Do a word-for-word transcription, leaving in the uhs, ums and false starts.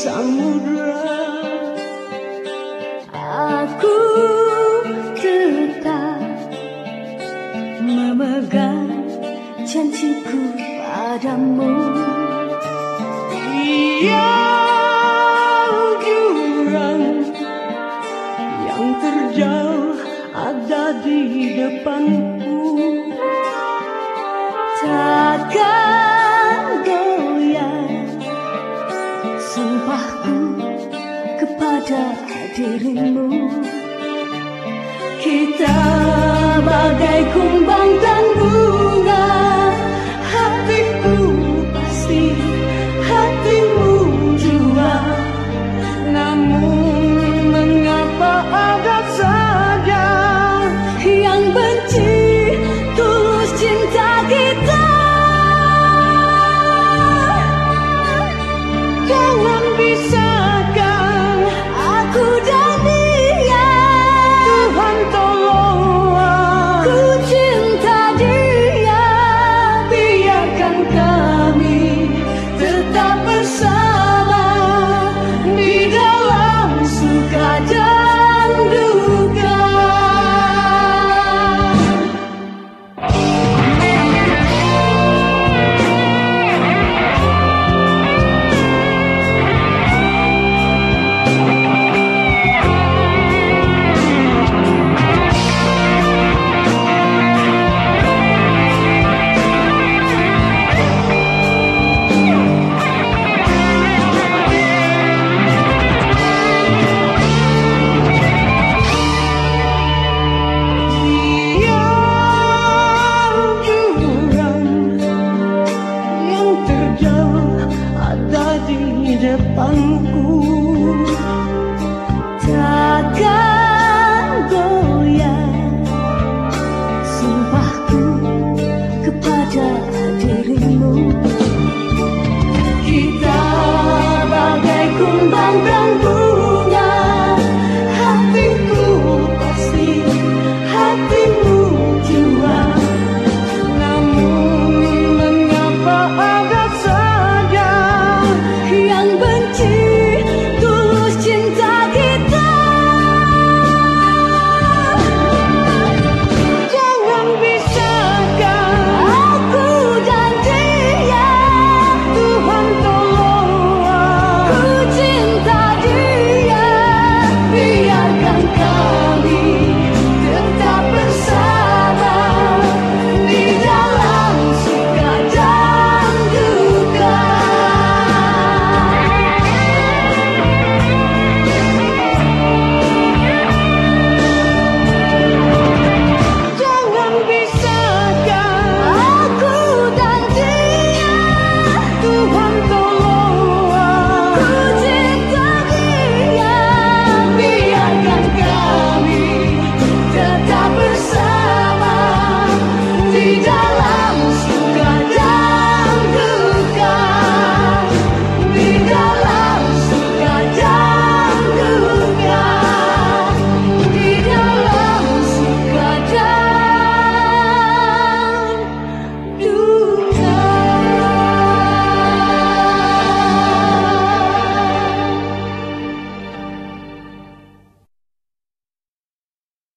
samudra. Aku tetap memegang janjiku padamu. Tiang jurang yang terjauh ada di depanku, takkan goyah sumpahku kepada dirimu. Kita bagai kumbang dan bunga, hatiku pasti, hatimu jua. Namun mengapa ada saja yang benci tulus cinta kita? Jangan pisahkan aku dan dia. Tuhan tolonglah, ku cinta dia. Biarkan kami tetap bersama di dalam suka dan duka. Depanku takkan goyah sumpahku kepada dirimu.